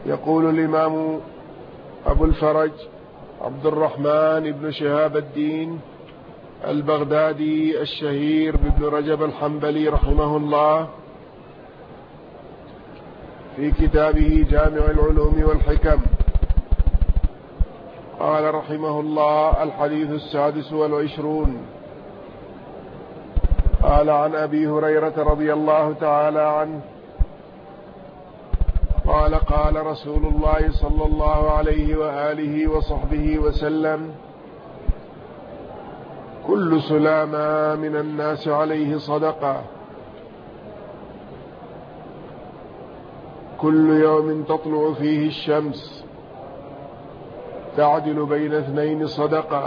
يقول الإمام أبو الفرج عبد الرحمن بن شهاب الدين البغدادي الشهير بابن رجب الحنبلي رحمه الله في كتابه جامع العلوم والحكم، قال رحمه الله: الحديث 26. قال عن أبي هريرة رضي الله تعالى عنه قال: قال رسول الله صلى الله عليه وآله وصحبه وسلم: كل سلامة من الناس عليه صدقة، كل يوم تطلع فيه الشمس تعدل بين اثنين صدقة،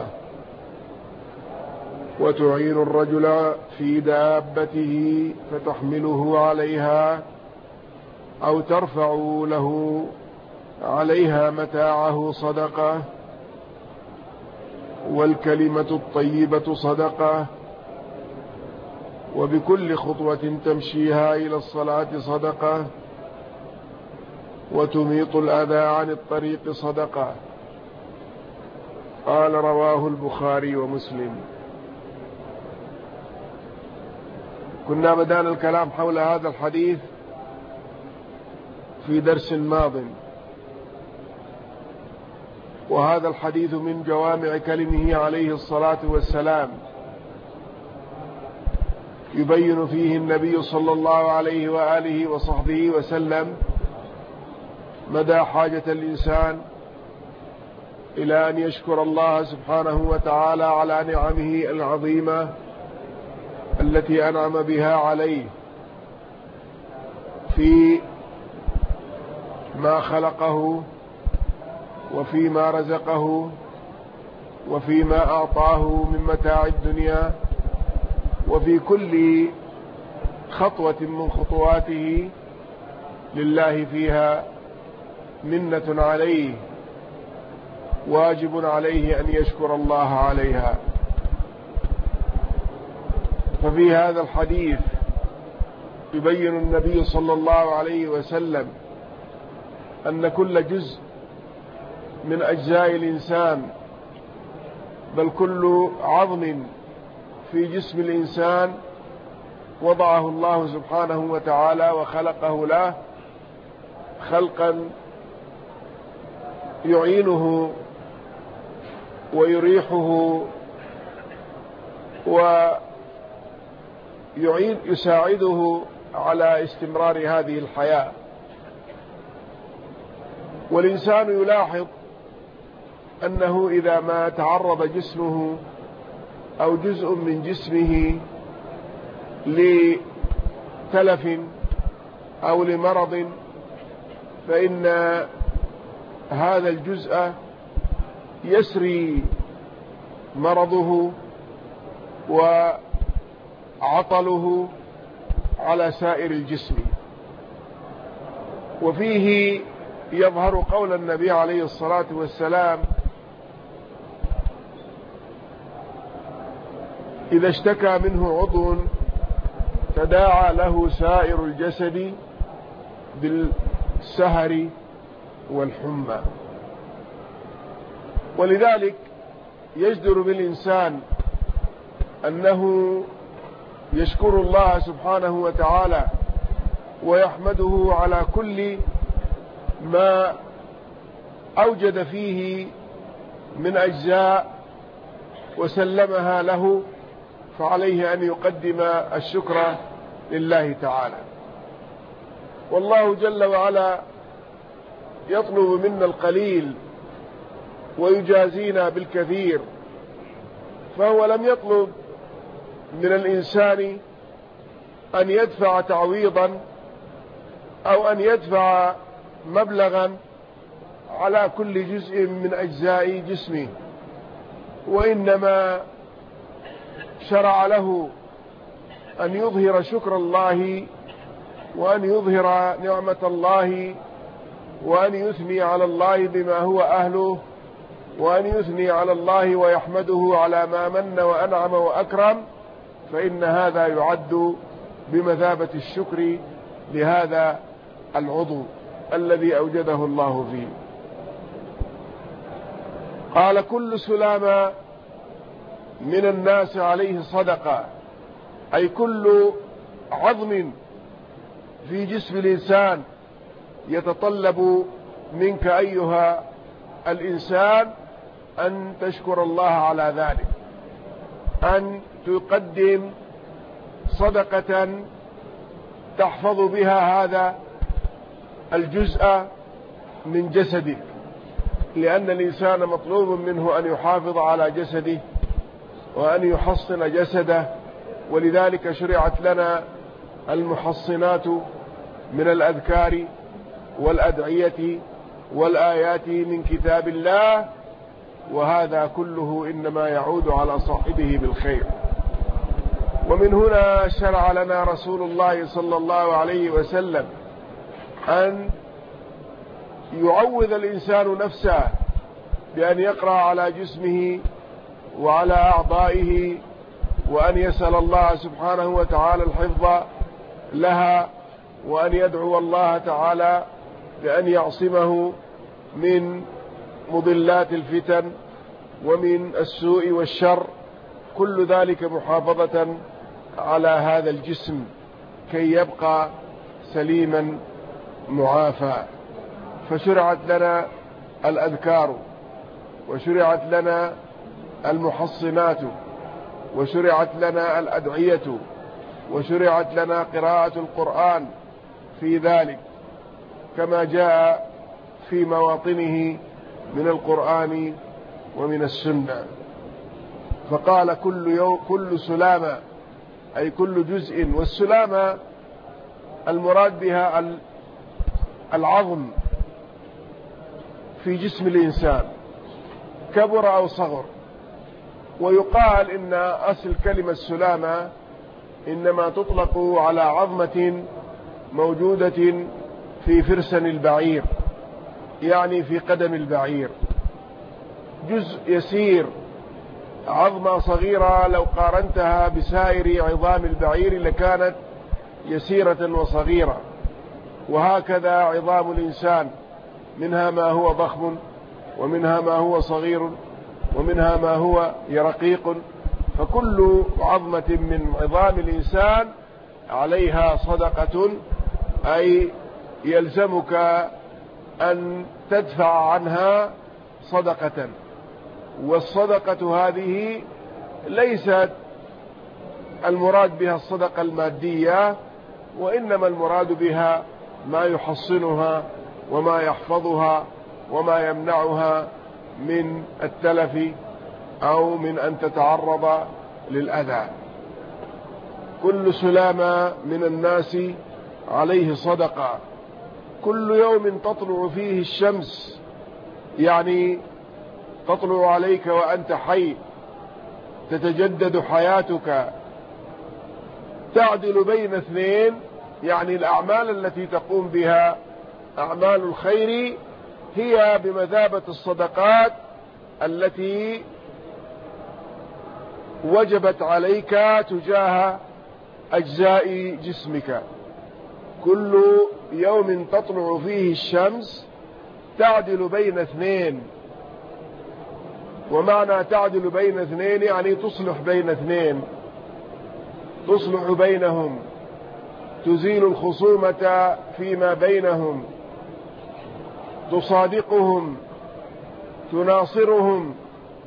وتعين الرجل في دابته فتحمله عليها أو ترفع له عليها متاعه صدقة، والكلمة الطيبة صدقة، وبكل خطوة تمشيها إلى الصلاة صدقة، وتميط الأذى عن الطريق صدقة. قال: رواه البخاري ومسلم. كنا بدأنا الكلام حول هذا الحديث في درس ماض، وهذا الحديث من جوامع كلمه عليه الصلاة والسلام، يبين فيه النبي صلى الله عليه وآله وصحبه وسلم مدى حاجة الإنسان إلى أن يشكر الله سبحانه وتعالى على نعمه العظيمة التي أنعم بها عليه في ما خلقه، وفيما رزقه، وفيما أعطاه من متاع الدنيا، وفي كل خطوة من خطواته لله فيها منة عليه، واجب عليه أن يشكر الله عليها. ففي هذا الحديث يبين النبي صلى الله عليه وسلم أن كل جزء من أجزاء الإنسان، بل كل عظم في جسم الإنسان وضعه الله سبحانه وتعالى وخلقه له خلقا يعينه ويريحه يساعده على استمرار هذه الحياة. والإنسان يلاحظ أنه إذا ما تعرض جسمه أو جزء من جسمه لتلف أو لمرض، فإن هذا الجزء يسري مرضه وعطله على سائر الجسم. وفيه يظهر قول النبي عليه الصلاة والسلام: إذا اشتكى منه عضو تداعى له سائر الجسد بالسهر والحمى. ولذلك يجدر بالإنسان أنه يشكر الله سبحانه وتعالى ويحمده على كل ما أوجد فيه من أجزاء وسلمها له، فعليه أن يقدم الشكر لله تعالى. والله جل وعلا يطلب منا القليل ويجازينا بالكثير، فهو لم يطلب من الإنسان أن يدفع تعويضا أو أن يدفع مبلغا على كل جزء من أجزاء جسمه، وإنما شرع له أن يظهر شكر الله، وأن يظهر نعمة الله، وأن يثني على الله بما هو أهله، وأن يثني على الله ويحمده على ما من وأنعم وأكرم، فإن هذا يعد بمثابة الشكر لهذا العضو. الذي أوجده الله فيه. قال كل سلامة من الناس عليه صدقة، أي كل عظم في جسم الإنسان يتطلب منك أيها الإنسان أن تشكر الله على ذلك، أن تقدم صدقة تحفظ بها هذا الجزء من جسدك، لأن الإنسان مطلوب منه أن يحافظ على جسده وأن يحصن جسده، ولذلك شرعت لنا المحصنات من الأذكار والأدعية والآيات من كتاب الله، وهذا كله إنما يعود على صاحبه بالخير. ومن هنا شرع لنا رسول الله صلى الله عليه وسلم أن يعوذ الإنسان نفسه بأن يقرأ على جسمه وعلى أعضائه، وأن يسأل الله سبحانه وتعالى الحفظ لها، وأن يدعو الله تعالى بأن يعصمه من مضلات الفتن ومن السوء والشر، كل ذلك محافظة على هذا الجسم كي يبقى سليما معافى. فشرعت لنا الأذكار، وشرعت لنا المحصنات، وشرعت لنا الأدعية، وشرعت لنا قراءة القرآن في ذلك كما جاء في مواطنه من القرآن ومن السنة. فقال كل سلامة أي كل جزء، والسلامة المراد بها العظم في جسم الإنسان كبر أو صغر. ويقال إن أصل كلمة سلامة إنما تطلق على عظمة موجودة في فرسن البعير، يعني في قدم البعير، جزء يسير، عظمة صغيرة لو قارنتها بسائر عظام البعير لكانت يسيرة وصغيرة. وهكذا عظام الإنسان، منها ما هو ضخم، ومنها ما هو صغير، ومنها ما هو رقيق، فكل عظمة من عظام الإنسان عليها صدقة، أي يلزمك أن تدفع عنها صدقة. والصدقة هذه ليست المراد بها الصدقة المادية، وإنما المراد بها ما يحصنها وما يحفظها وما يمنعها من التلف أو من أن تتعرض للأذى. كل سلامة من الناس عليه صدقة، كل يوم تطلع فيه الشمس، يعني تطلع عليك وأنت حي، تتجدد حياتك، تعدل بين اثنين، يعني الأعمال التي تقوم بها أعمال الخير هي بمثابة الصدقات التي وجبت عليك تجاه أجزاء جسمك. كل يوم تطلع فيه الشمس تعدل بين اثنين، ومعنى تعدل بين اثنين يعني تصلح بين اثنين، تصلح بينهم، تزيل الخصومة فيما بينهم، تصادقهم، تناصرهم.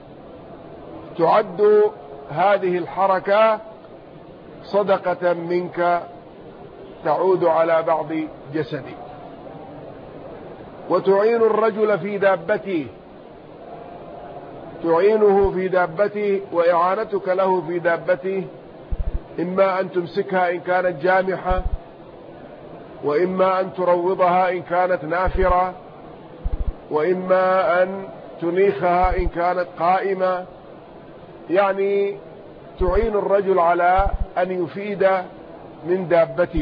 تعد هذه الحركة صدقة منك تعود على بعض جسدك. وتعين الرجل في دابته، تعينه في دابته، وإعانتك له في دابته إما أن تمسكها إن كانت جامحة، وإما أن تروضها إن كانت نافرة، وإما أن تنيخها إن كانت قائمة. يعني تعين الرجل على أن يفيد من دابته.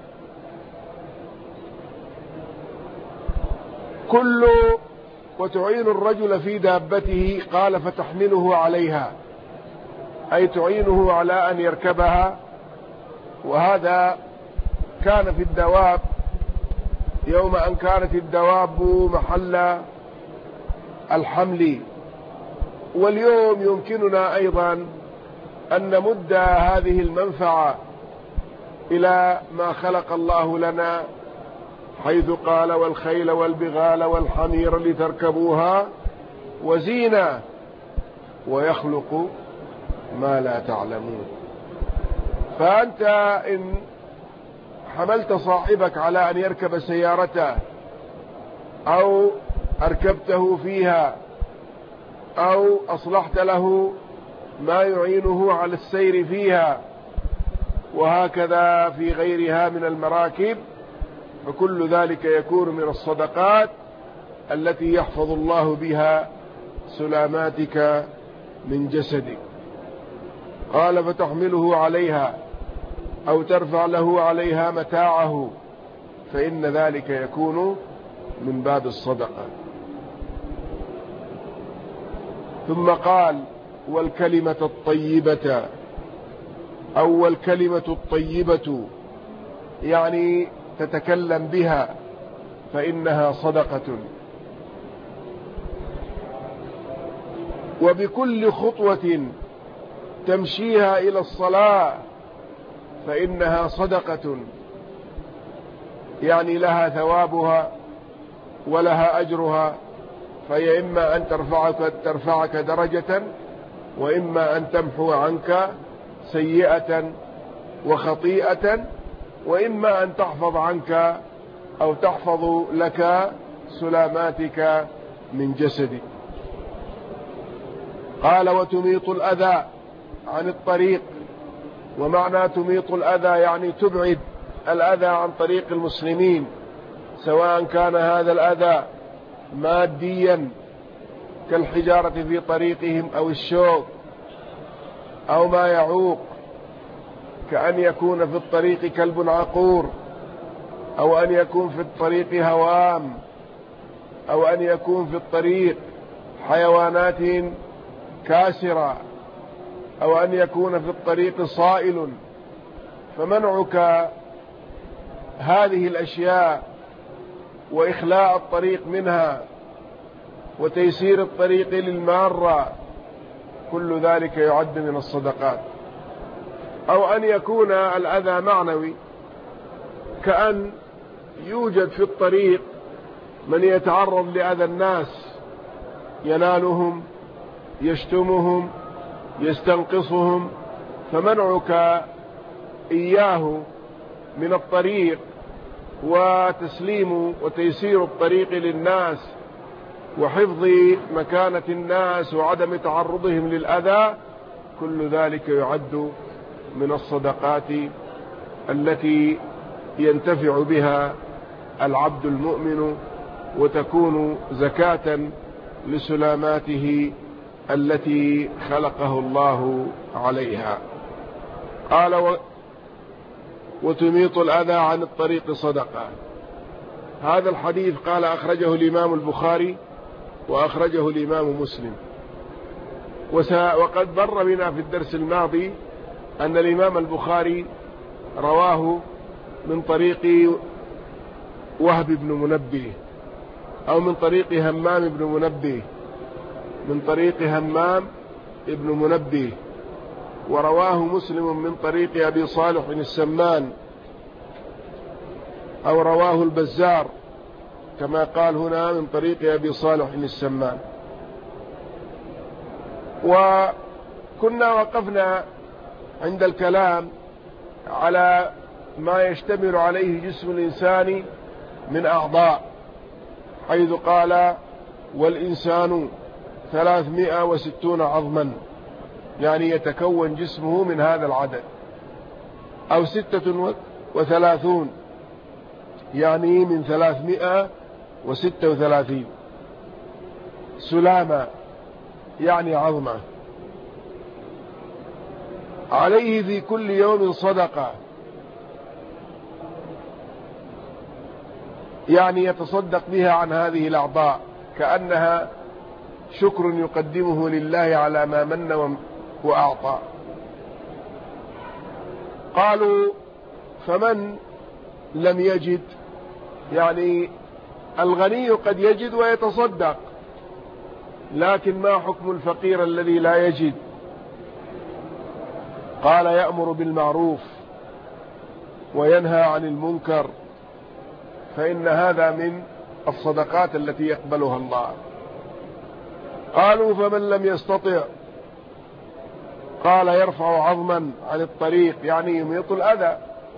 وتعين الرجل في دابته، قال فتحمله عليها، أي تعينه على أن يركبها. وهذا كان في الدواب يوم أن كانت الدواب محل الحمل. واليوم يمكننا أيضا أن نمد هذه المنفعة إلى ما خلق الله لنا، حيث قال: والخيل والبغال والحمير لتركبوها وزينة ويخلق ما لا تعلمون. فأنت إن حملت صاحبك على أن يركب سيارته أو أركبته فيها أو أصلحت له ما يعينه على السير فيها، وهكذا في غيرها من المراكب، فكل ذلك يكون من الصدقات التي يحفظ الله بها سلاماتك من جسدك. قال: فتحمله عليها أو ترفع له عليها متاعه، فإن ذلك يكون من باب الصدقة. ثم قال: والكلمة الطيبة، أو الكلمة الطيبة يعني تتكلم بها، فإنها صدقة. وبكل خطوة تمشيها إلى الصلاة فإنها صدقة، يعني لها ثوابها ولها أجرها، فهي إما أن ترفعك درجة، وإما أن تمحو عنك سيئة وخطيئة، وإما أن تحفظ عنك أو تحفظ لك سلاماتك من جسدك. قال: وتميط الأذى عن الطريق. ومعنى تميط الأذى يعني تبعد الأذى عن طريق المسلمين، سواء كان هذا الأذى ماديا كالحجارة في طريقهم أو الشوك، أو ما يعوق كأن يكون في الطريق كلب عقور، أو أن يكون في الطريق هوام، أو أن يكون في الطريق حيوانات كاسرة، أو أن يكون في الطريق صائل. فمنعك هذه الأشياء وإخلاء الطريق منها وتيسير الطريق للمارة، كل ذلك يعد من الصدقات. أو أن يكون الأذى معنوي، كأن يوجد في الطريق من يتعرض لأذى الناس، ينالهم، يشتمهم، يستنقصهم، فمنعك إياه من الطريق وتسليم وتيسير الطريق للناس وحفظ مكانة الناس وعدم تعرضهم للأذى، كل ذلك يعد من الصدقات التي ينتفع بها العبد المؤمن، وتكون زكاة لسلاماته التي خلقه الله عليها. قال: وتميط الأذى عن الطريق صدقة. هذا الحديث قال أخرجه الإمام البخاري وأخرجه الإمام مسلم. وقد مر بنا في الدرس الماضي أن الإمام البخاري رواه من طريق وهب بن منبه، أو من طريق همام بن منبه، من طريق همام بن منبه. ورواه مسلم من طريق أبي صالح السمان، أو رواه البزار كما قال هنا من طريق أبي صالح السمان. وكنا وقفنا عند الكلام على ما يشتمل عليه جسم الإنسان من أعضاء، حيث قال: والإنسان 360 عظما، يعني يتكون جسمه من هذا العدد، أو 36 يعني من 336 سلامة، يعني عظمة. عليه في كل يوم صدقة، يعني يتصدق بها عن هذه الأعضاء كأنها شكر يقدمه لله على ما من وأعطى. قالوا: فمن لم يجد يعني الغني قد يجد ويتصدق، لكن ما حكم الفقير الذي لا يجد؟ قال يأمر بالمعروف وينهى عن المنكر، فإن هذا من الصدقات التي يقبلها الله. قالوا فمن لم يستطع؟ قال يرفع عظما عن الطريق، يعني يميط الأذى.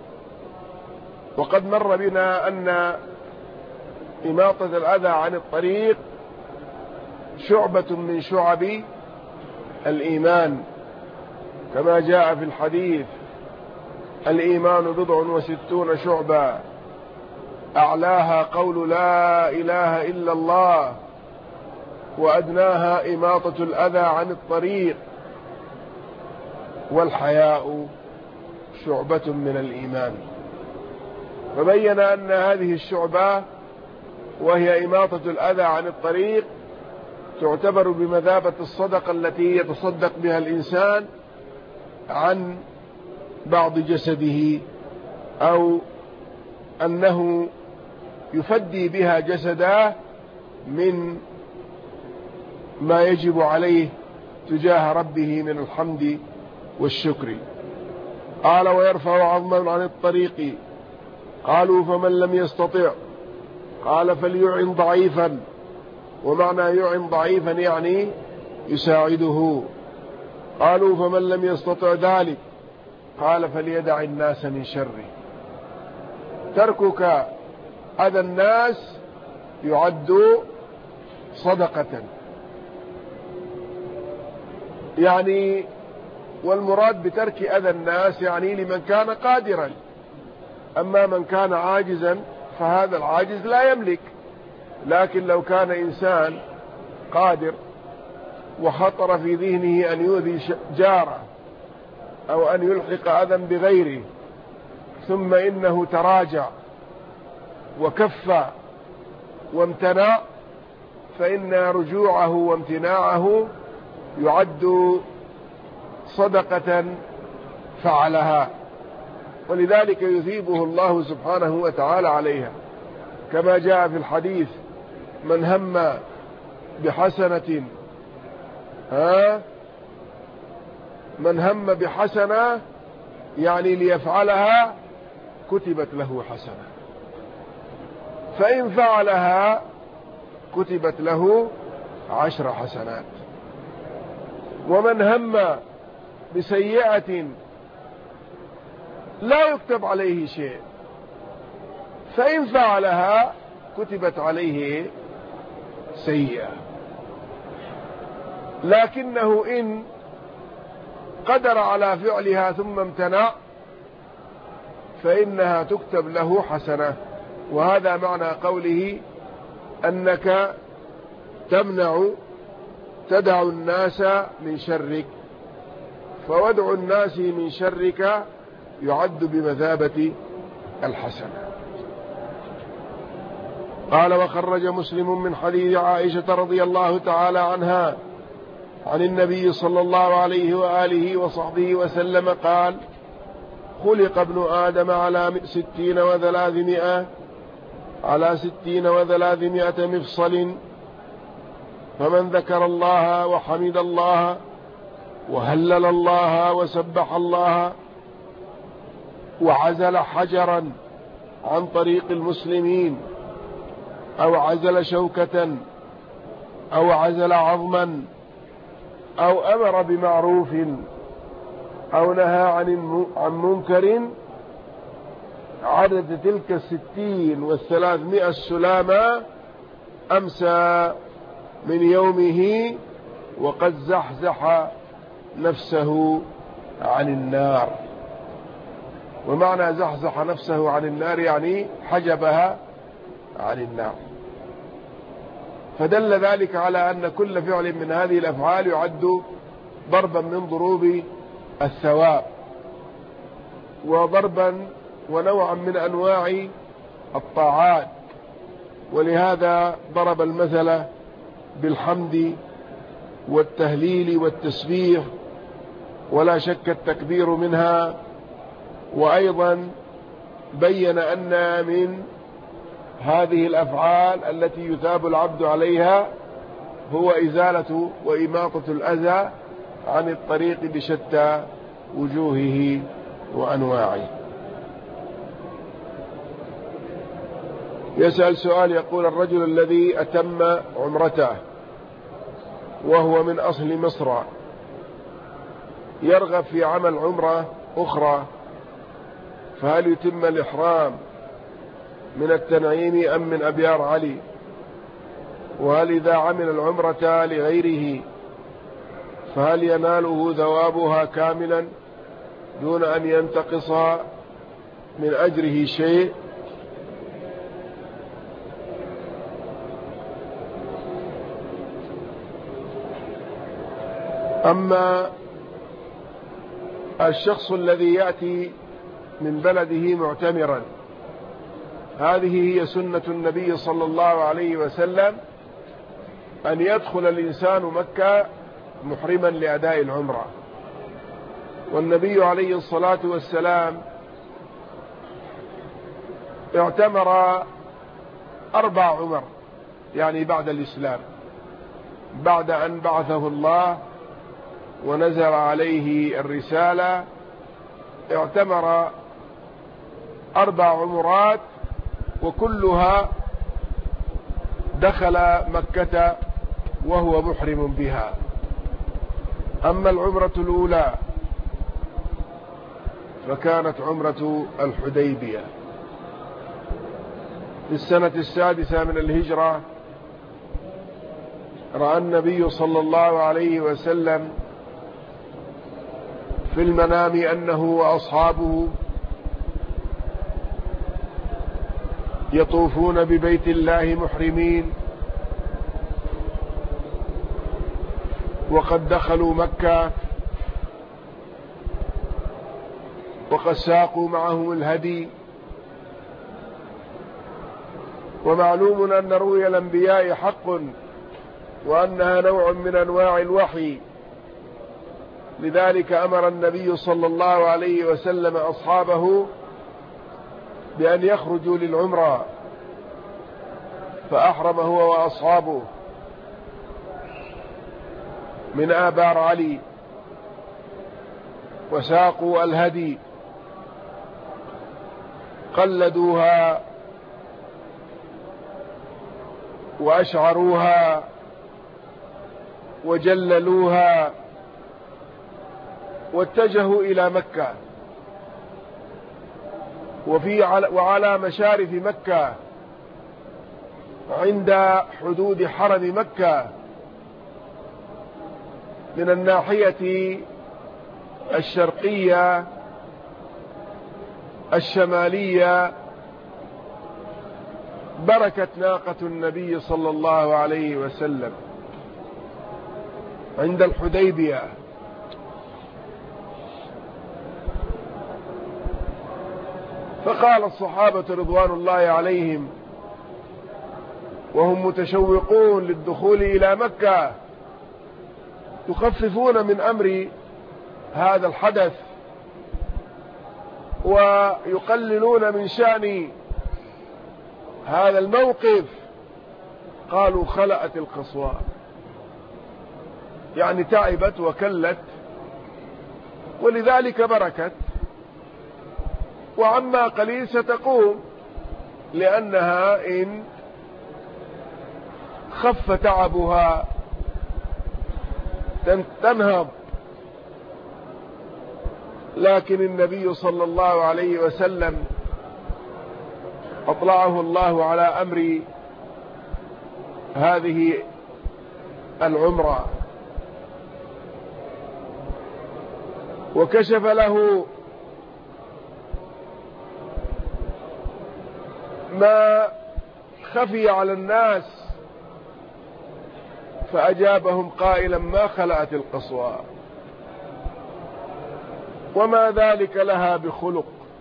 وقد مر بنا أن إماطة الأذى عن الطريق شعبة من شعب الإيمان، كما جاء في الحديث: الإيمان 69 شعبة، أعلاها قول لا إله إلا الله، وأدناها إماطة الأذى عن الطريق، والحياء شعبة من الإيمان. فبين أن هذه الشعبة وهي إماطة الأذى عن الطريق تعتبر بمثابة الصدقة التي يتصدق بها الإنسان عن بعض جسده، أو أنه يفدي بها جسده من ما يجب عليه تجاه ربه من الحمد والشكر. قال ويرفع عظما عن الطريق. قالوا فمن لم يستطع؟ قال فليعن ضعيفا. ومعنى يعن ضعيفا يعني يساعده. قالوا فمن لم يستطع ذلك؟ قال فليدع الناس من شره. تركك أذى الناس يعد صدقة، يعني والمراد بترك أذى الناس يعني لمن كان قادرا، أما من كان عاجزا فهذا العاجز لا يملك. لكن لو كان إنسان قادر وخطر في ذهنه أن يؤذي جاره أو أن يلحق أذى بغيره، ثم إنه تراجع وكف وامتنع، فإن رجوعه وامتناعه يعد صدقة فعلها، ولذلك يثيبه الله سبحانه وتعالى عليها، كما جاء في الحديث: من هم بحسنة من هم بحسنة يعني ليفعلها كتبت له حسنة، فإن فعلها كتبت له 10 حسنات. ومن هم بسيئة لا يكتب عليه شيء، فإن فعلها كتبت عليه سيئة، لكنه إن قدر على فعلها ثم امتنع فإنها تكتب له حسنة. وهذا معنى قوله أنك تدع الناس من شرك، فودع الناس من شرك يعد بمثابة الحسنة. قال وخرج مسلم من حديث عائشة رضي الله تعالى عنها عن النبي صلى الله عليه وآله وصحبه وسلم قال: خلق ابن آدم على 60 و300 مفصل، فمن ذكر الله وحمد الله وهلل الله وسبح الله وعزل حجرا عن طريق المسلمين، أو عزل شوكة، أو عزل عظما، أو أمر بمعروف، أو نهى عن منكر، عدد تلك 60 و300 سلامة أمسى من يومه وقد زحزح نفسه عن النار. ومعنى زحزح نفسه عن النار يعني حجبها عن النار. فدل ذلك على أن كل فعل من هذه الأفعال يعد ضربا من ضروب الثواب، وضربا ونوعا من أنواع الطاعات. ولهذا ضرب المثل بالحمد والتهليل والتسبيح، ولا شك التكبير منها. وأيضا بين أن من هذه الأفعال التي يثاب العبد عليها هو إزالة وإماطة الأذى عن الطريق بشتى وجوهه وأنواعه. يسأل سؤال يقول: الرجل الذي أتم عمرته وهو من أصل مصر يرغب في عمل عمرة أخرى، فهل يتم الإحرام من التنعيم أم من أبيار علي؟ وهل إذا عمل العمرة لغيره فهل يناله ثوابها كاملا دون أن ينتقص من أجره شيء؟ أما الشخص الذي يأتي من بلده معتمرا، هذه هي سنة النبي صلى الله عليه وسلم، أن يدخل الإنسان مكة محرما لأداء العمرة. والنبي عليه الصلاة والسلام اعتمر 4 عمر، يعني بعد الإسلام، بعد أن بعثه الله ونزل عليه الرسالة اعتمر 4 عمرات، وكلها دخل مكة وهو محرم بها. أما العمرة الأولى فكانت عمرة الحديبية في السنة 6 من الهجرة. رأى النبي صلى الله عليه وسلم في المنام أنه وأصحابه يطوفون ببيت الله محرمين، وقد دخلوا مكة وقد ساقوا معهم الهدي. ومعلوم أن رؤيا الأنبياء حق، وأنها نوع من أنواع الوحي، لذلك أمر النبي صلى الله عليه وسلم أصحابه بأن يخرجوا للعمرة، فأحرم هو وأصحابه من آبار علي، وساقوا الهدي، قلدوها وأشعروها وجللوها، واتجهوا إلى مكة. وعلى مشارف مكة عند حدود حرم مكة من الناحية الشرقية الشمالية بركت ناقة النبي صلى الله عليه وسلم عند الحديبية. فقال الصحابة رضوان الله عليهم وهم متشوقون للدخول إلى مكة، يخففون من أمر هذا الحدث ويقللون من شأن هذا الموقف، قالوا: خلأت القصوى، يعني تعبت وكلت، ولذلك بركت، وعما قليل ستقوم، لأنها إن خف تعبها تنهض. لكن النبي صلى الله عليه وسلم أطلعه الله على أمر هذه العمرة، وكشف له ما خفي على الناس، فأجابهم قائلا: ما خلأت القصوى، وما ذلك لها بخلق،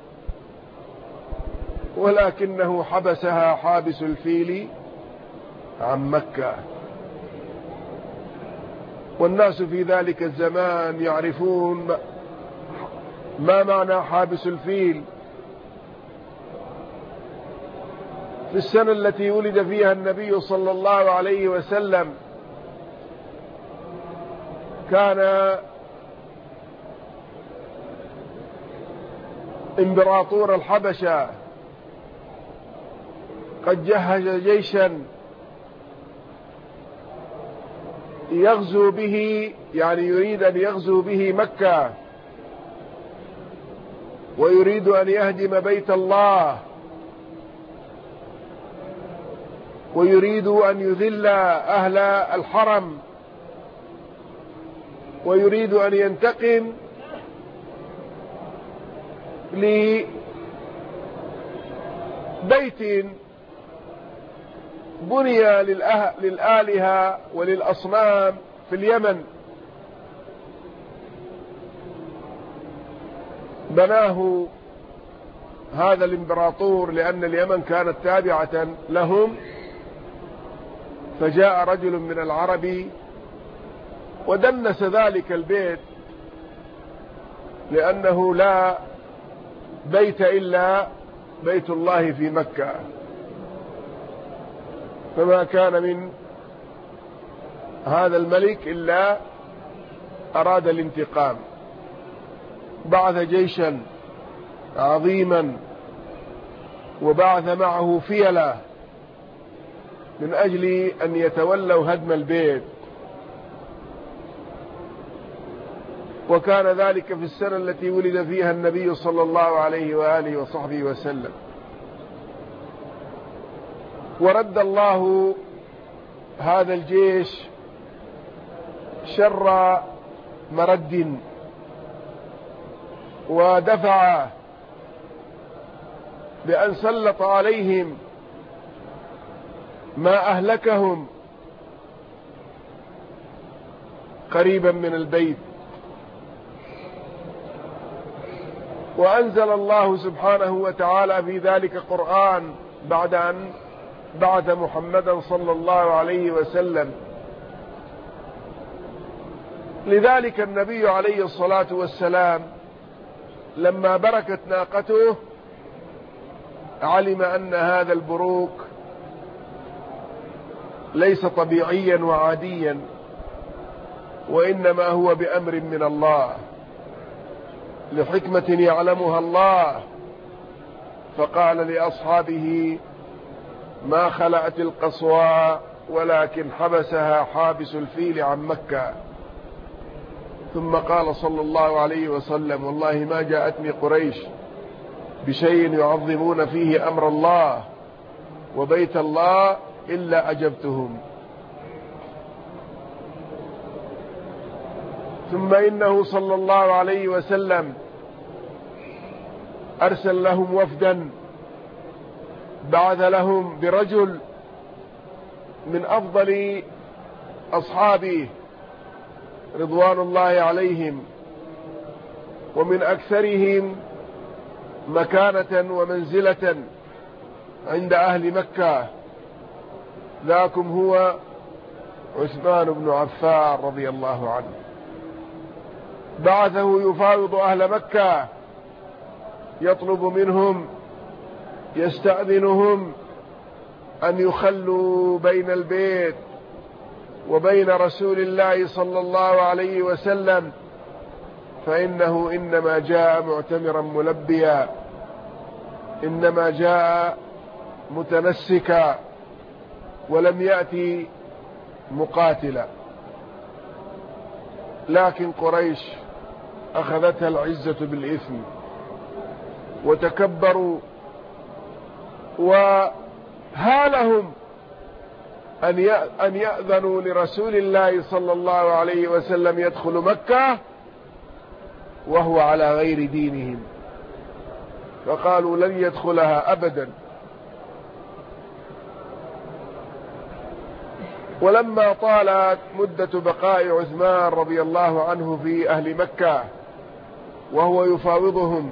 ولكنه حبسها حابس الفيل عن مكة. والناس في ذلك الزمان يعرفون ما معنى حابس الفيل، في السنة التي ولد فيها النبي صلى الله عليه وسلم كان إمبراطور الحبشة قد جهز جيشا يغزو به، يعني يريد أن يغزو به مكة، ويريد أن يهدم بيت الله، ويريد أن يذل أهل الحرم، ويريد أن ينتقم لبيت بني للآلهة وللأصنام في اليمن، بناه هذا الإمبراطور لأن اليمن كانت تابعة لهم. فجاء رجل من العرب ودنس ذلك البيت، لأنه لا بيت إلا بيت الله في مكة، فما كان من هذا الملك إلا أراد الانتقام. بعث جيشا عظيما وبعث معه فيلة من أجل أن يتولوا هدم البيت، وكان ذلك في السنة التي ولد فيها النبي صلى الله عليه وآله وصحبه وسلم. ورد الله هذا الجيش شر مرد، ودفع بأن سلط عليهم ما أهلكهم قريبا من البيت. وأنزل الله سبحانه وتعالى في ذلك قرآن بعد أن بعث محمدا صلى الله عليه وسلم. لذلك النبي عليه الصلاة والسلام لما بركت ناقته علم أن هذا البروك ليس طبيعيا وعاديا، وإنما هو بأمر من الله لحكمة يعلمها الله. فقال لأصحابه: ما خلعت القصوى ولكن حبسها حابس الفيل عن مكة. ثم قال صلى الله عليه وسلم: والله ما جاءتني قريش بشيء يعظمون فيه أمر الله وبيت الله إلا أجبتهم. ثم إنه صلى الله عليه وسلم أرسل لهم وفدا، بعث لهم برجل من أفضل أصحابه رضوان الله عليهم ومن أكثرهم مكانة ومنزلة عند أهل مكة، ذاكم هو عثمان بن عفان رضي الله عنه. بعثه يفاوض أهل مكة، يطلب منهم، يستأذنهم أن يخلوا بين البيت وبين رسول الله صلى الله عليه وسلم، فإنه إنما جاء معتمرا ملبيا، إنما جاء متنسكا ولم يأتي مقاتلا. لكن قريش أخذتها العزة بالإثم وتكبروا، وهالهم أن يأذنوا لرسول الله صلى الله عليه وسلم يدخل مكة وهو على غير دينهم، فقالوا لن يدخلها أبدا. ولما طالت مدة بقاء عثمان رضي الله عنه في أهل مكة وهو يفاوضهم،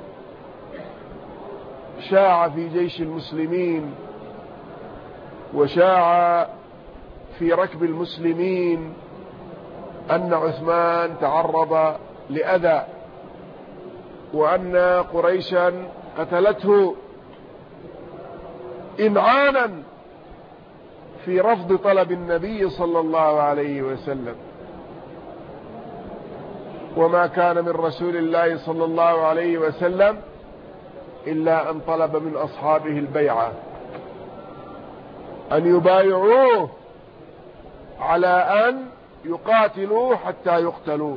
شاع في جيش المسلمين وشاع في ركب المسلمين أن عثمان تعرض لأذى، وأن قريشا قتلته. إمعانا في رفض طلب النبي صلى الله عليه وسلم. وما كان من رسول الله صلى الله عليه وسلم إلا أن طلب من أصحابه البيعة، أن يبايعوه على أن يقاتلوا حتى يقتلوا،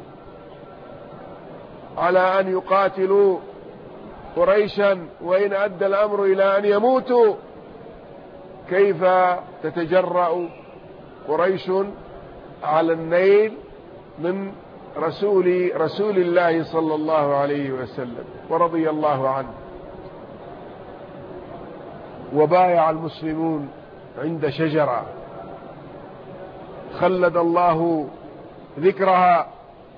على أن يقاتلوا قريشا وإن أدى الأمر إلى أن يموتوا. كيف تتجرأ قريش على النيل من رسول الله صلى الله عليه وسلم ورضي الله عنه. وبايع المسلمون عند شجرة خلد الله ذكرها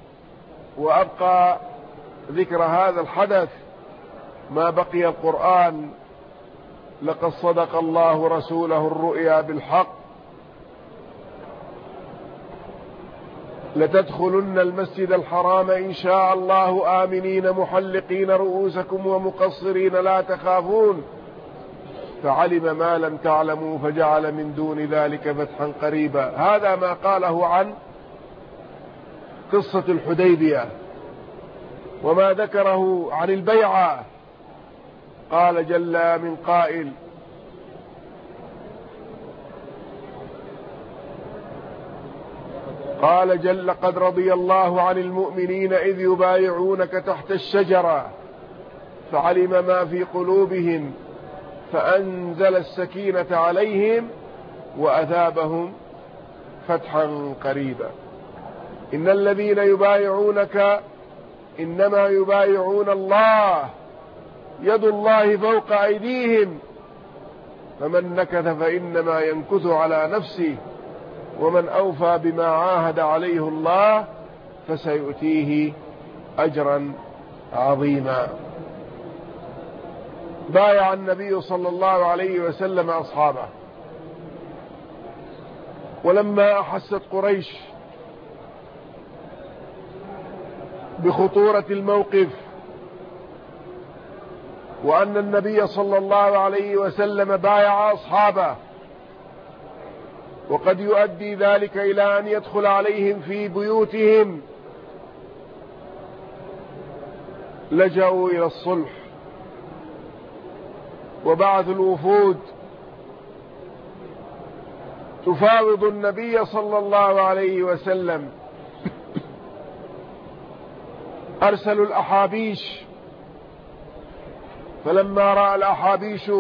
وأبقى ذكر هذا الحدث ما بقي القرآن: لقد صدق الله رسوله الرؤيا بالحق لتدخلن المسجد الحرام إن شاء الله آمنين محلقين رؤوسكم ومقصرين لا تخافون فعلم ما لم تعلموا فجعل من دون ذلك فتحا قريبا. هذا ما قاله عن قصة الحديبية. وما ذكره عن البيعة قال جل من قائل: قال جل: قد رضي الله عن المؤمنين إذ يبايعونك تحت الشجرة فعلم ما في قلوبهم فأنزل السكينة عليهم وأثابهم فتحا قريبا. إن الذين يبايعونك إنما يبايعون الله يد الله فوق أيديهم فمن نكث فإنما ينكث على نفسه ومن أوفى بما عاهد عليه الله فسيؤتيه أجرا عظيما. بايع النبي صلى الله عليه وسلم أصحابه، ولما أحست قريش بخطورة الموقف وأن النبي صلى الله عليه وسلم بايع أصحابه وقد يؤدي ذلك إلى أن يدخل عليهم في بيوتهم، لجأوا إلى الصلح وبعثوا الوفود تفاوض النبي صلى الله عليه وسلم. أرسلوا الأحابيش، فلما رأى الأحابيش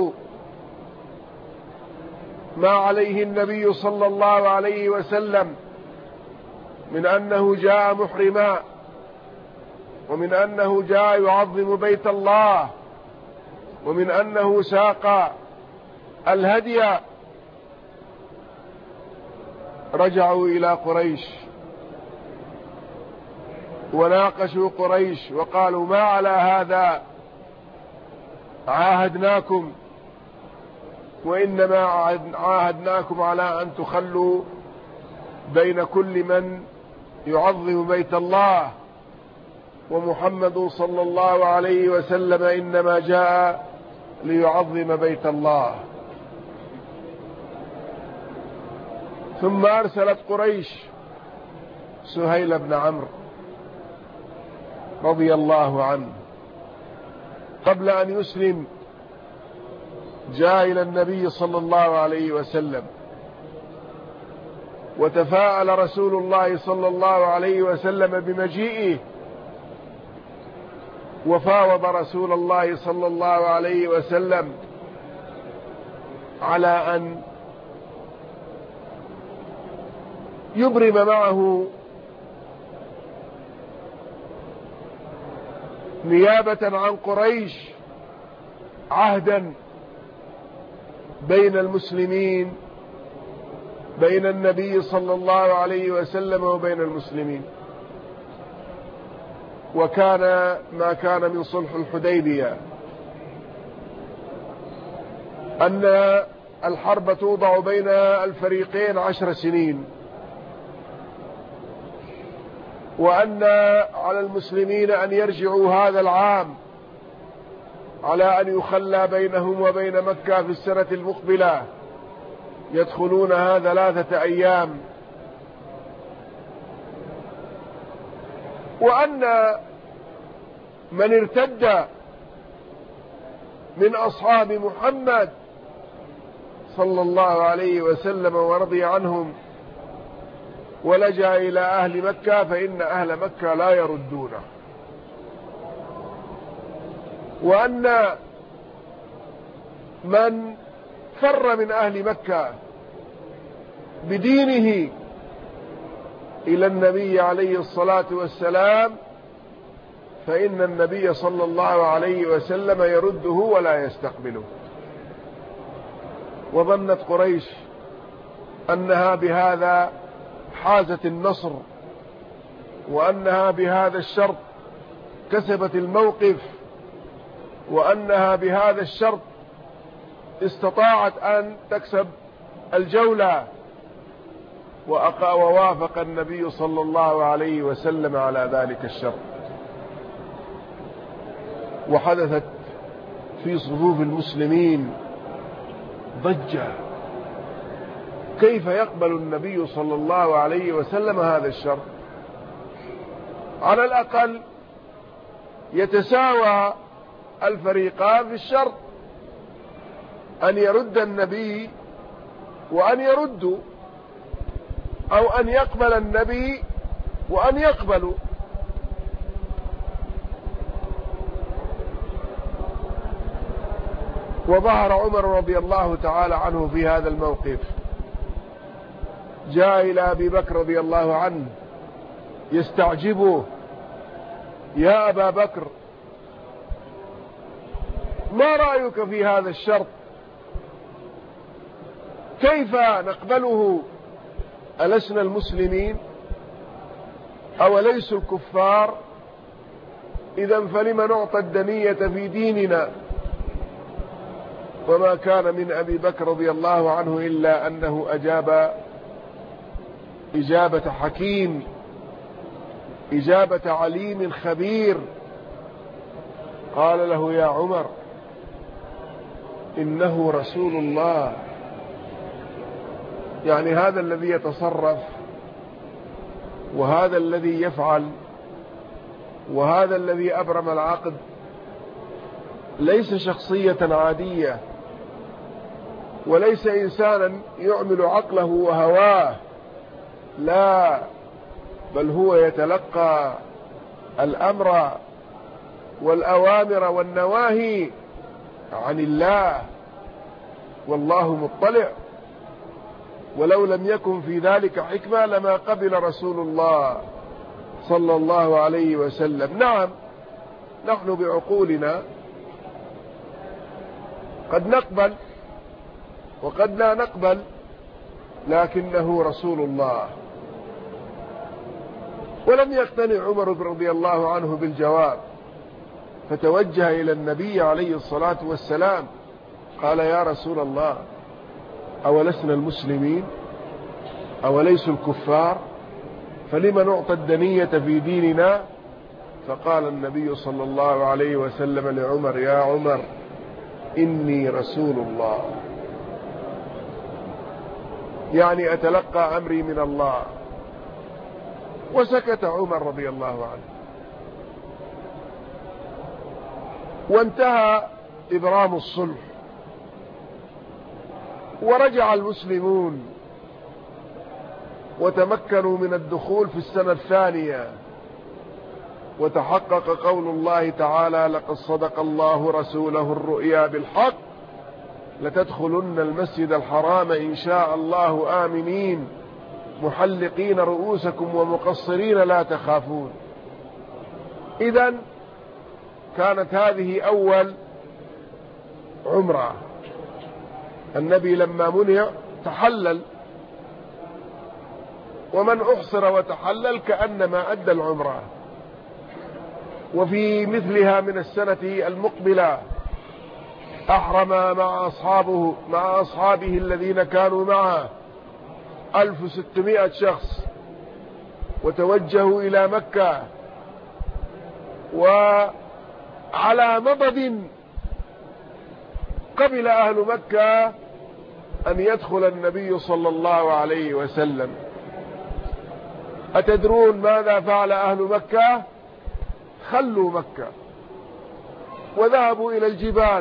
ما عليه النبي صلى الله عليه وسلم من أنه جاء محرما ومن أنه جاء يعظم بيت الله ومن أنه ساق الهدي، رجعوا إلى قريش وناقشوا قريش وقالوا: ما على هذا عاهدناكم، وإنما عاهدناكم على أن تخلوا بين كل من يعظم بيت الله، ومحمد صلى الله عليه وسلم إنما جاء ليعظم بيت الله. ثم أرسلت قريش سهيل بن عمرو رضي الله عنه قبل أن يسلم، جاء إلى النبي صلى الله عليه وسلم وتفاءل رسول الله صلى الله عليه وسلم بمجيئه، وفاوض رسول الله صلى الله عليه وسلم على أن يبرم معه نيابة عن قريش عهدا بين المسلمين، بين النبي صلى الله عليه وسلم وبين المسلمين. وكان ما كان من صلح الحديبية أن الحرب توضع بين الفريقين 10 سنين، وأن على المسلمين أن يرجعوا هذا العام على أن يخلى بينهم وبين مكة في السنة المقبلة، يدخلونها 3 أيام. وأن من ارتد من أصحاب محمد صلى الله عليه وسلم ورضي عنهم ولجأ إلى أهل مكة فإن أهل مكة لا يردونه. وأن من فر من أهل مكة بدينه إلى النبي عليه الصلاة والسلام فإن النبي صلى الله عليه وسلم يرده ولا يستقبله. وظنت قريش أنها بهذا حازت النصر، وأنها بهذا الشرط كسبت الموقف، وأنها بهذا الشرط استطاعت أن تكسب الجولة. ووافق النبي صلى الله عليه وسلم على ذلك الشرط، وحدثت في صفوف المسلمين ضجة: كيف يقبل النبي صلى الله عليه وسلم هذا الشرط؟ على الأقل يتساوى الفريقان في الشرط، أن يرد النبي وأن يردوا، أو أن يقبل النبي وأن يقبلوا. وظهر عمر رضي الله تعالى عنه في هذا الموقف، جاء إلى أبي بكر رضي الله عنه يستعجبه: يا أبا بكر، ما رأيك في هذا الشرط؟ كيف نقبله؟ ألسنا المسلمين أو ليسوا الكفار؟ إذن فلم نعطى الدنية في ديننا؟ وما كان من أبي بكر رضي الله عنه إلا أنه أجاب إجابة حكيم، إجابة عليم خبير. قال له: يا عمر، إنه رسول الله. يعني هذا الذي يتصرف، وهذا الذي يفعل، وهذا الذي أبرم العقد ليس شخصية عادية، وليس إنسانا يعمل عقله وهواه، لا، بل هو يتلقى الأمر والأوامر والنواهي عن الله، والله مطلع. ولو لم يكن في ذلك حكمة لما قبل رسول الله صلى الله عليه وسلم. نعم، نحن بعقولنا قد نقبل وقد لا نقبل، لكنه رسول الله. ولم يقتنع عمر رضي الله عنه بالجواب، فتوجه إلى النبي عليه الصلاة والسلام قال: يا رسول الله، أولسنا المسلمين أوليسوا الكفار؟ فلما نعطى الدنية في ديننا؟ فقال النبي صلى الله عليه وسلم لعمر: يا عمر، إني رسول الله، يعني أتلقى أمري من الله. وسكت عمر رضي الله عنه، وانتهى إبرام الصلح، ورجع المسلمون وتمكنوا من الدخول في السنة الثانية، وتحقق قول الله تعالى: لقد صدق الله رسوله الرؤيا بالحق لتدخلن المسجد الحرام إن شاء الله آمنين محلقين رؤوسكم ومقصرين لا تخافون. إذن كانت هذه أول عمرة. النبي لما منع تحلل، ومن أحصر وتحلل كأنما أدى العمرة. وفي مثلها من السنة المقبلة أحرم مع أصحابه الذين كانوا معه 1600 شخص، وتوجهوا إلى مكة، وعلى مضض وقبل أهل مكة أن يدخل النبي صلى الله عليه وسلم. أتدرون ماذا فعل أهل مكة؟ خلوا مكة وذهبوا إلى الجبال،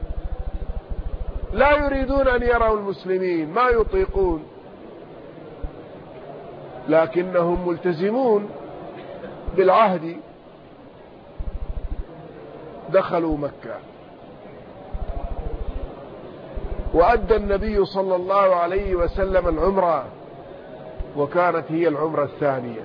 لا يريدون أن يروا المسلمين، ما يطيقون، لكنهم ملتزمون بالعهد. دخلوا مكة وأدى النبي صلى الله عليه وسلم العمرة، وكانت هي العمرة الثانية.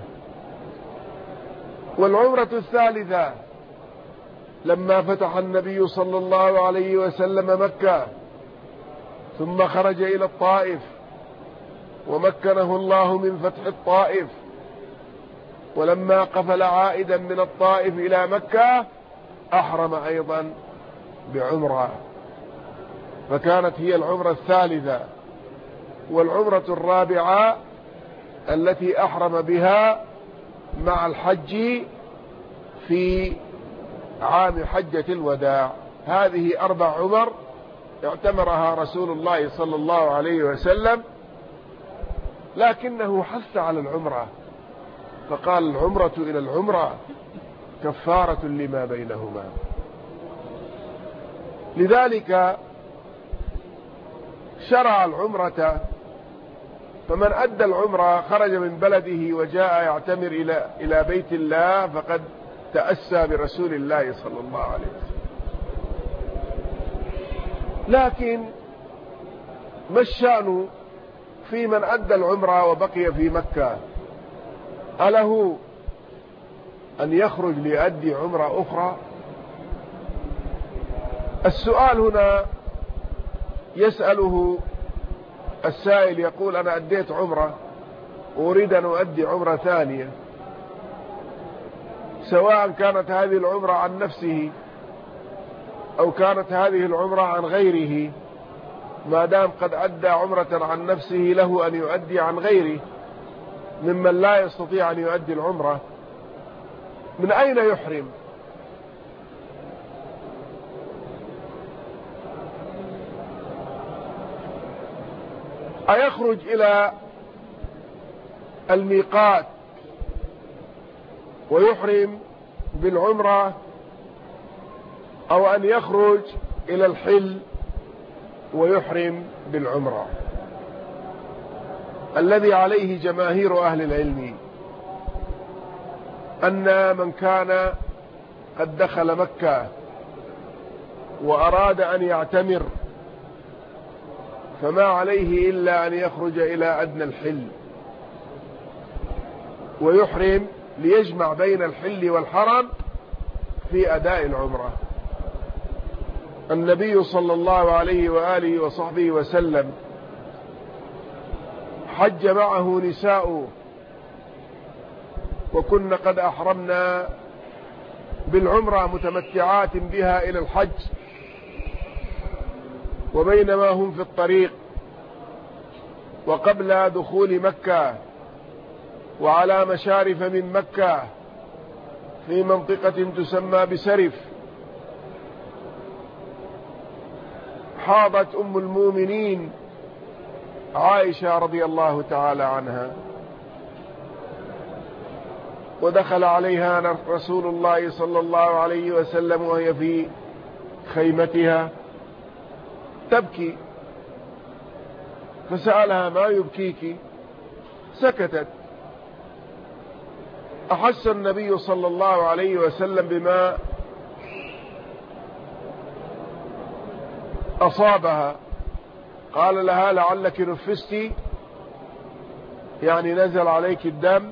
والعمرة الثالثة لما فتح النبي صلى الله عليه وسلم مكة ثم خرج إلى الطائف ومكنه الله من فتح الطائف، ولما قفل عائدا من الطائف إلى مكة أحرم أيضا بعمرة، فكانت هي العمرة الثالثة. والعمرة الرابعة التي أحرم بها مع الحج في عام حجة الوداع. هذه 4 عمر اعتمرها رسول الله صلى الله عليه وسلم، لكنه حث على العمرة فقال: العمرة إلى العمرة كفارة لما بينهما. لذلك شرع العمرة، فمن أدى العمرة خرج من بلده وجاء يعتمر إلى بيت الله فقد تأسى برسول الله صلى الله عليه وسلم. لكن ما الشأن في من أدى العمرة وبقي في مكة؟ أله أن يخرج ليؤدي عمرة أخرى؟ السؤال هنا يسأله السائل، يقول: أنا أديت عمرة وأريد أن أؤدي عمرة ثانية، سواء كانت هذه العمرة عن نفسه أو كانت هذه العمرة عن غيره، ما دام قد أدى عمرة عن نفسه له أن يؤدي عن غيره ممن لا يستطيع أن يؤدي العمرة. من أين يحرم؟ أيخرج إلى الميقات ويحرم بالعمرة، أو أن يخرج إلى الحل ويحرم بالعمرة؟ الذي عليه جماهير أهل العلم أن من كان قد دخل مكة وأراد أن يعتمر فما عليه إلا أن يخرج إلى أدنى الحل ويحرم ليجمع بين الحل والحرم في أداء العمرة. النبي صلى الله عليه وآله وصحبه وسلم حج معه نساء وكن قد أحرمنا بالعمرة متمتعات بها إلى الحج، وبينما هم في الطريق وقبل دخول مكة وعلى مشارف من مكة في منطقة تسمى بسرف، حاضت أم المؤمنين عائشة رضي الله تعالى عنها، ودخل عليها رسول الله صلى الله عليه وسلم وهي في خيمتها تبكي، فسألها: ما يبكيك؟ سكتت. أحس النبي صلى الله عليه وسلم بما أصابها، قال لها: لعلك نفستي، يعني نزل عليك الدم.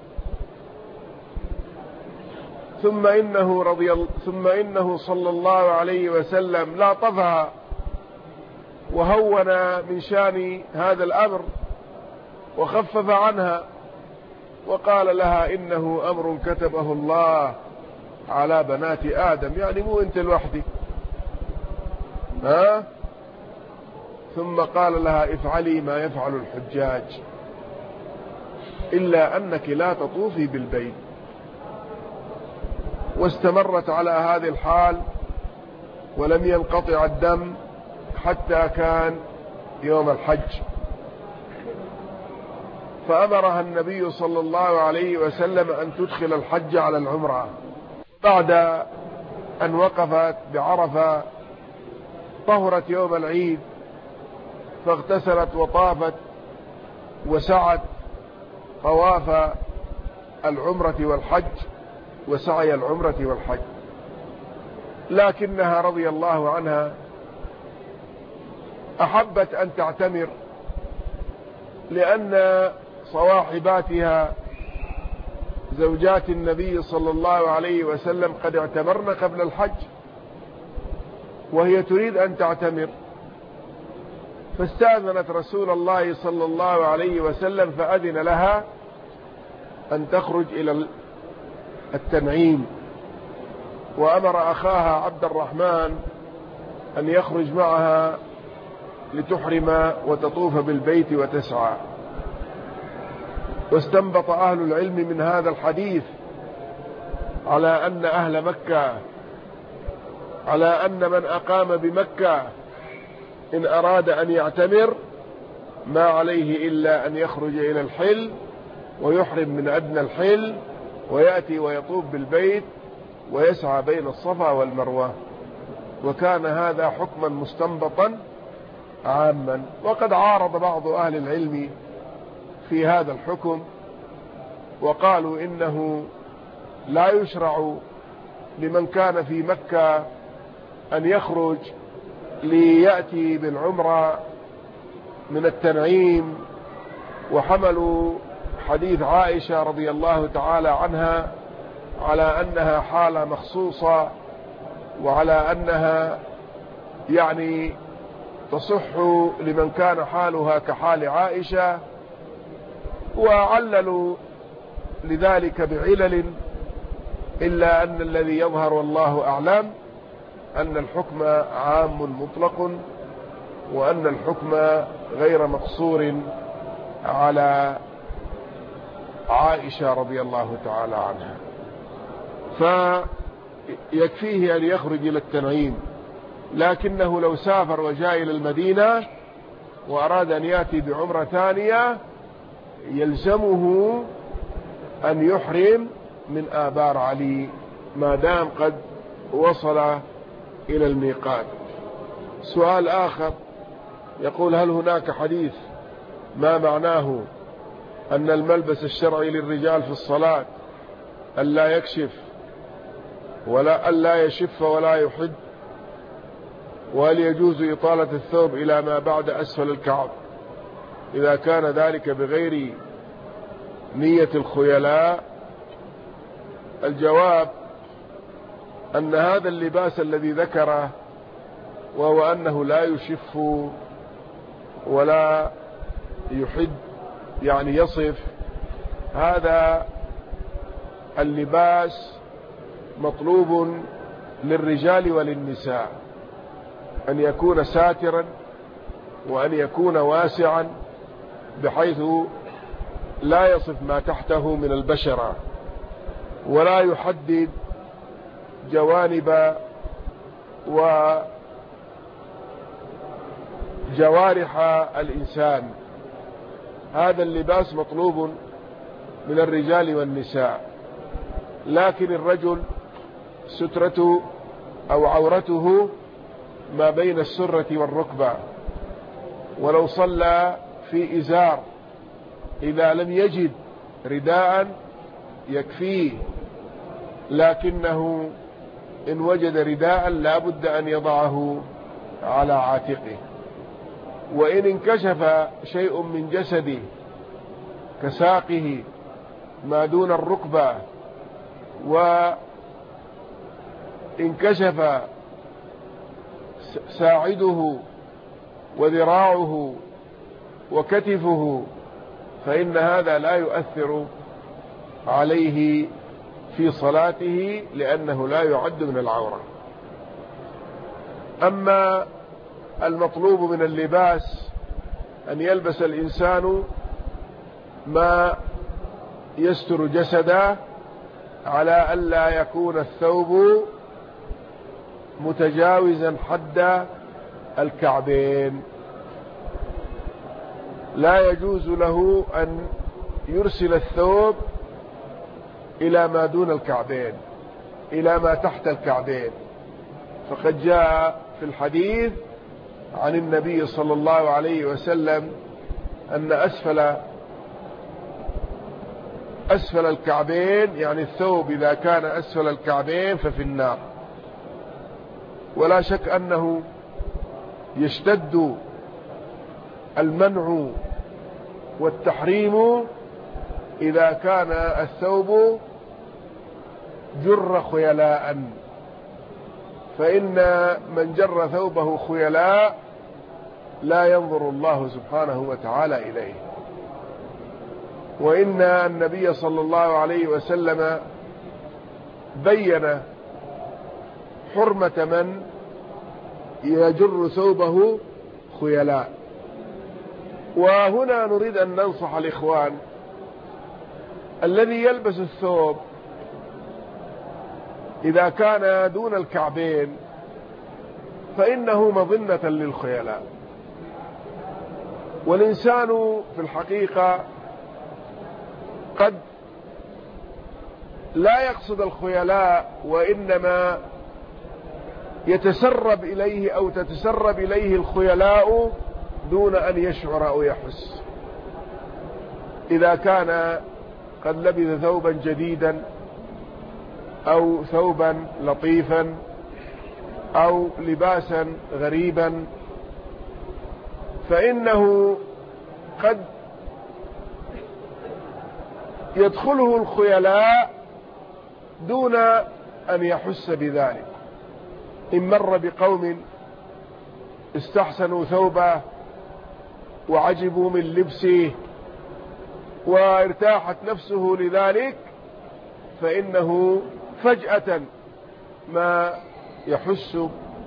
ثم إنه صلى الله عليه وسلم لاطفها وهون من شان هذا الأمر وخفف عنها وقال لها: إنه أمر كتبه الله على بنات آدم، يعني مو أنت لوحدك. ثم قال لها: افعلي ما يفعل الحجاج إلا أنك لا تطوفي بالبيت. واستمرت على هذه الحال ولم ينقطع الدم حتى كان يوم الحج، فأمرها النبي صلى الله عليه وسلم أن تدخل الحج على العمرة. بعد أن وقفت بعرفة طهرت يوم العيد، فاغتسلت وطافت وسعت طواف العمرة والحج وسعي العمرة والحج، لكنها رضي الله عنها أحبت أن تعتمر، لأن صواحباتها زوجات النبي صلى الله عليه وسلم قد اعتمرن قبل الحج، وهي تريد أن تعتمر، فاستأذنت رسول الله صلى الله عليه وسلم فأذن لها أن تخرج إلى التنعيم، وأمر أخاها عبد الرحمن أن يخرج معها لتحرم وتطوف بالبيت وتسعى. واستنبط أهل العلم من هذا الحديث على أن أهل مكة، على أن من أقام بمكة إن أراد أن يعتمر ما عليه إلا أن يخرج إلى الحل ويحرم من أدنى الحل ويأتي ويطوف بالبيت ويسعى بين الصفا والمروة، وكان هذا حكما مستنبطا عاما. وقد عارض بعض أهل العلم في هذا الحكم وقالوا إنه لا يشرع لمن كان في مكة أن يخرج ليأتي بالعمرة من التنعيم، وحملوا حديث عائشة رضي الله تعالى عنها على أنها حالة مخصوصة، وعلى أنها يعني تصح لمن كان حالها كحال عائشة، وعللوا لذلك بعلل، إلا أن الذي يظهر والله أعلم أن الحكم عام مطلق، وأن الحكم غير مقصور على عائشة رضي الله تعالى عنها. فيكفيه أن يخرج إلى التنعيم، لكنه لو سافر وجاء إلى المدينة وأراد أن يأتي بعمرة ثانية يلزمه أن يحرم من آبار علي ما دام قد وصل إلى الميقات. سؤال آخر يقول: هل هناك حديث ما معناه أن الملبس الشرعي للرجال في الصلاة ألا يكشف ولا ألا يشف ولا يحد؟ وهل يجوز إطالة الثوب إلى ما بعد أسفل الكعب إذا كان ذلك بغير نية الخيلاء؟ الجواب أن هذا اللباس الذي ذكره، وهو أنه لا يشف ولا يحد يعني يصف، هذا اللباس مطلوب للرجال وللنساء، أن يكون ساترا وأن يكون واسعا بحيث لا يصف ما تحته من البشرة، ولا يحدد جوانب وجوارح الإنسان. هذا اللباس مطلوب من الرجال والنساء، لكن الرجل سترته أو عورته ما بين السرة والركبة، ولو صلى في إزار إذا لم يجد رداء يكفيه، لكنه إن وجد رداء لا بد أن يضعه على عاتقه. وإن انكشف شيء من جسده كساقه ما دون الركبة، وانكشف ساعده وذراعه وكتفه، فإن هذا لا يؤثر عليه في صلاته، لأنه لا يعد من العورة. أما المطلوب من اللباس أن يلبس الإنسان ما يستر جسده، على ألا يكون الثوب متجاوزا حد الكعبين، لا يجوز له أن يرسل الثوب إلى ما دون الكعبين، إلى ما تحت الكعبين. فقد جاء في الحديث عن النبي صلى الله عليه وسلم أن أسفل الكعبين، يعني الثوب إذا كان أسفل الكعبين ففي النار. ولا شك أنه يشتد المنع والتحريم إذا كان الثوب جر خيلاء، فإن من جر ثوبه خيلاء لا ينظر الله سبحانه وتعالى إليه. وإن النبي صلى الله عليه وسلم بين حرمة من يجر ثوبه خيلاء. وهنا نريد أن ننصح الإخوان الذي يلبس الثوب إذا كان دون الكعبين فإنه مظنة للخيلاء، والإنسان في الحقيقة قد لا يقصد الخيلاء، وإنما يتسرب إليه أو تتسرب إليه الخيلاء دون أن يشعر أو يحس. إذا كان قد لبث ثوبا جديدا أو ثوبا لطيفا أو لباسا غريبا، فإنه قد يدخله الخيلاء دون أن يحس بذلك. إن مر بقوم استحسنوا ثوبه وعجبوا من لبسه وارتاحت نفسه لذلك، فإنه فجأة ما يحس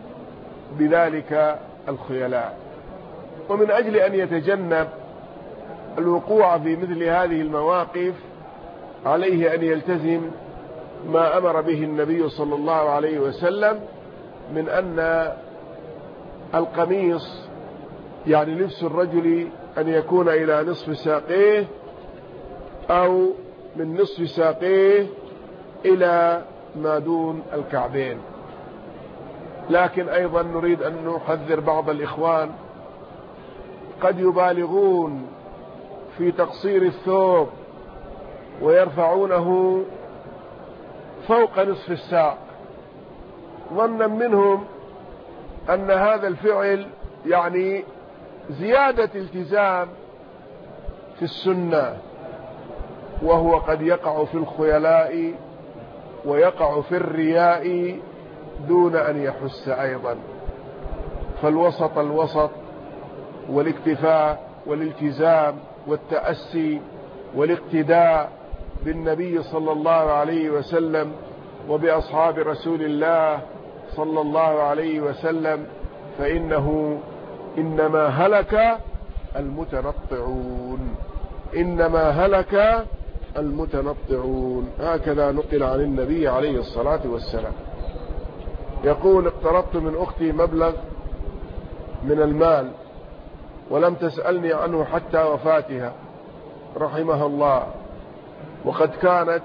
بذلك الخيلاء. ومن أجل أن يتجنب الوقوع في مثل هذه المواقف عليه أن يلتزم ما أمر به النبي صلى الله عليه وسلم من أن القميص، يعني لبس الرجل، أن يكون إلى نصف ساقيه أو من نصف ساقيه إلى ما دون الكعبين. لكن أيضا نريد أن نحذر بعض الإخوان قد يبالغون في تقصير الثوب ويرفعونه فوق نصف الساق، ظنا منهم أن هذا الفعل يعني زيادة التزام في السنة، وهو قد يقع في الخيلاء ويقع في الرياء دون أن يحس أيضا. فالوسط الوسط، والاكتفاء والالتزام والتأسي والاقتداء بالنبي صلى الله عليه وسلم وبأصحاب رسول الله صلى الله عليه وسلم، فإنه إنما هلك المتنطعون، إنما هلك المتنطعون. هكذا نقل عن النبي عليه الصلاة والسلام. يقول: اقترضت من أختي مبلغ من المال ولم تسألني عنه حتى وفاتها رحمها الله، وقد كانت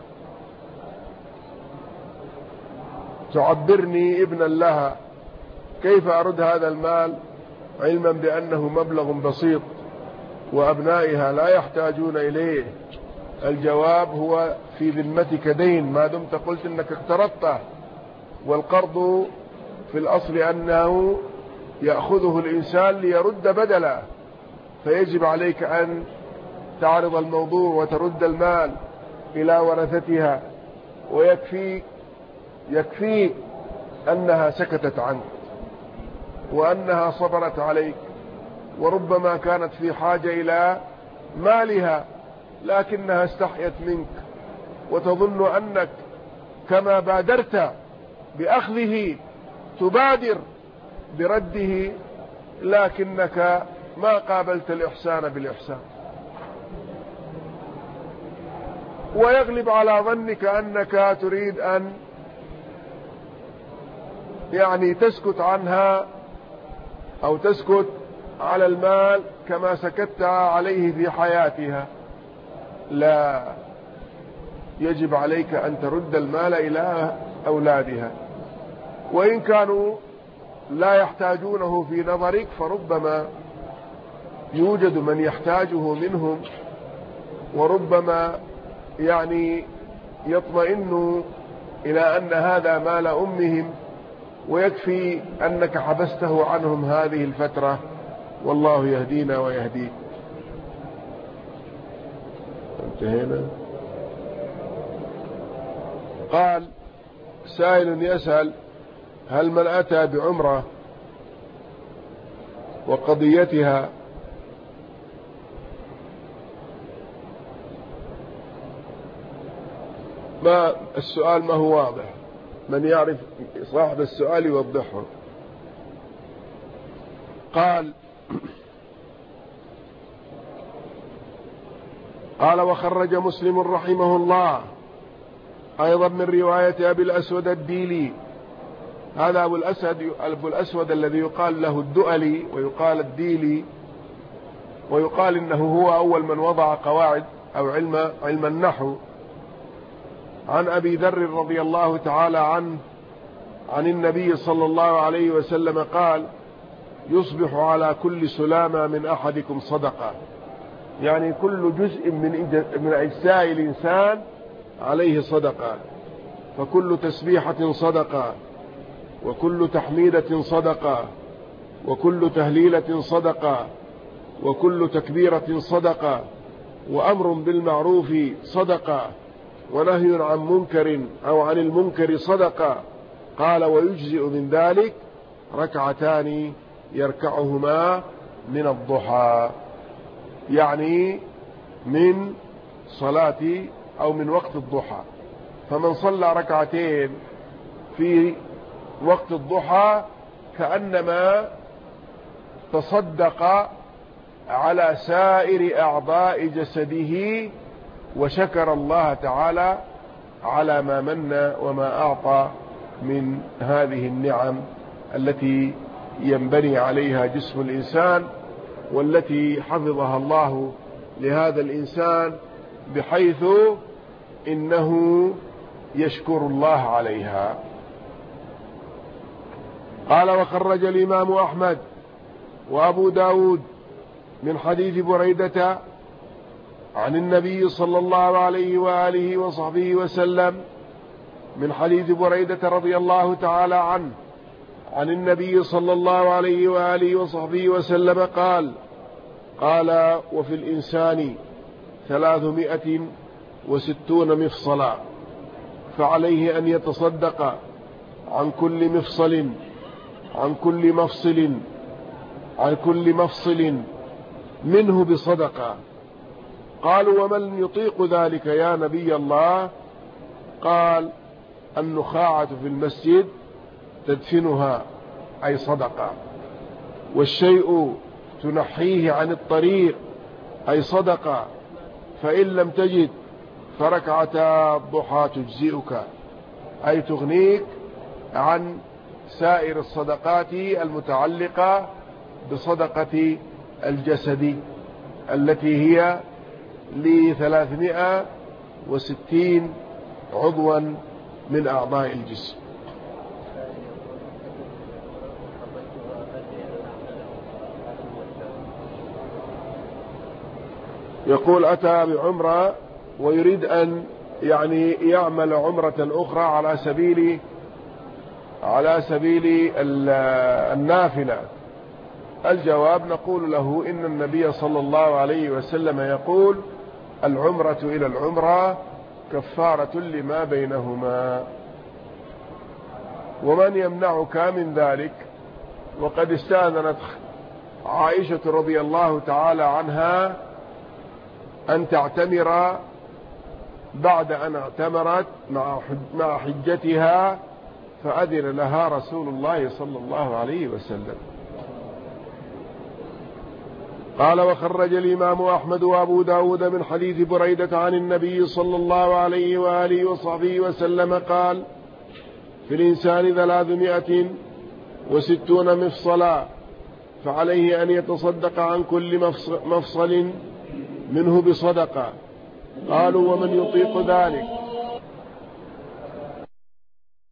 تعبرني ابنا لها، كيف أرد هذا المال علما بأنه مبلغ بسيط وأبنائها لا يحتاجون إليه؟ الجواب: هو في ذمتك دين ما دمت قلت أنك اقترضته، والقرض في الأصل أنه يأخذه الإنسان ليرد بدلا، فيجب عليك أن تعرض الموضوع وترد المال إلى ورثتها، يكفيك أنها سكتت عنك وأنها صبرت عليك، وربما كانت في حاجة إلى مالها لكنها استحيت منك، وتظن أنك كما بادرت بأخذه تبادر برده، لكنك ما قابلت الإحسان بالإحسان، ويغلب على ظنك أنك تريد أن يعني تسكت عنها أو تسكت على المال كما سكت عليه في حياتها، لا، يجب عليك أن ترد المال إلى أولادها، وإن كانوا لا يحتاجونه في نظرك فربما يوجد من يحتاجه منهم، وربما يعني يطمئن إلى أن هذا مال أمهم، ويكفي أنك حبسته عنهم هذه الفترة، والله يهدينا ويهديك. انتهينا. قال سائل يسأل: هل من أتى بعمرة وقضيتها ما السؤال ما هو واضح، من يعرف صاحب السؤال يوضحه. قال وخرج مسلم رحمه الله أيضا من رواية أبي الأسود الديلي. هذا أبو الأسود الذي يقال له الدؤلي ويقال الديلي، ويقال إنه هو أول من وضع قواعد أو علم النحو. عن أبي ذر رضي الله تعالى عنه عن النبي صلى الله عليه وسلم قال: يصبح على كل سلامة من أحدكم صدقة، يعني كل جزء من أجزاء الإنسان عليه صدقة، فكل تسبيحة صدقة، وكل تحميدة صدقة، وكل تهليلة صدقة، وكل تكبيرة صدقة، وأمر بالمعروف صدقة، ونهي عن منكر أو عن المنكر صدقة. قال: ويجزئ من ذلك ركعتان يركعهما من الضحى، يعني من صلاة أو من وقت الضحى. فمن صلى ركعتين في وقت الضحى كأنما تصدق على سائر أعضاء جسده، وشكر الله تعالى على ما من وما أعطى من هذه النعم التي ينبني عليها جسم الإنسان، والتي حفظها الله لهذا الإنسان بحيث إنه يشكر الله عليها. قال: وخرج الإمام أحمد وأبو داود من حديث بريدة عن النبي صلى الله عليه وآله وصحبه وسلم، من حديث بريدة رضي الله تعالى عنه عن النبي صلى الله عليه وآله وصحبه وسلم قال: وفي الإنسان 360 مفصلا، فعليه أن يتصدق عن كل مفصل عن كل مفصل منه بصدقة. قالوا: ومن يطيق ذلك يا نبي الله؟ قال: النخاعة في المسجد تدفنها، أي صدقة، والشيء تنحيه عن الطريق، أي صدقة، فإن لم تجد فركعتا الضحى تجزئك، أي تغنيك عن سائر الصدقات المتعلقة بصدقة الجسد التي هي ل360 عضوا من أعضاء الجسم. يقول: أتى بعمرة ويريد أن يعمل عمرة أخرى على سبيل النافلة. الجواب: نقول له إن النبي صلى الله عليه وسلم يقول: العمرة إلى العمرة كفارة لما بينهما. ومن يمنعك من ذلك؟ وقد استأذنت عائشة رضي الله تعالى عنها أن تعتمر بعد أن اعتمرت مع حجتها، فأذن لها رسول الله صلى الله عليه وسلم. قال: وخرج الإمام أحمد وأبو داود من حديث بريدة عن النبي صلى الله عليه وآله وصحبه وسلم قال: في الإنسان 360 مفصلا، فعليه أن يتصدق عن كل مفصل منه بصدقة. قالوا ومن يطيق ذلك؟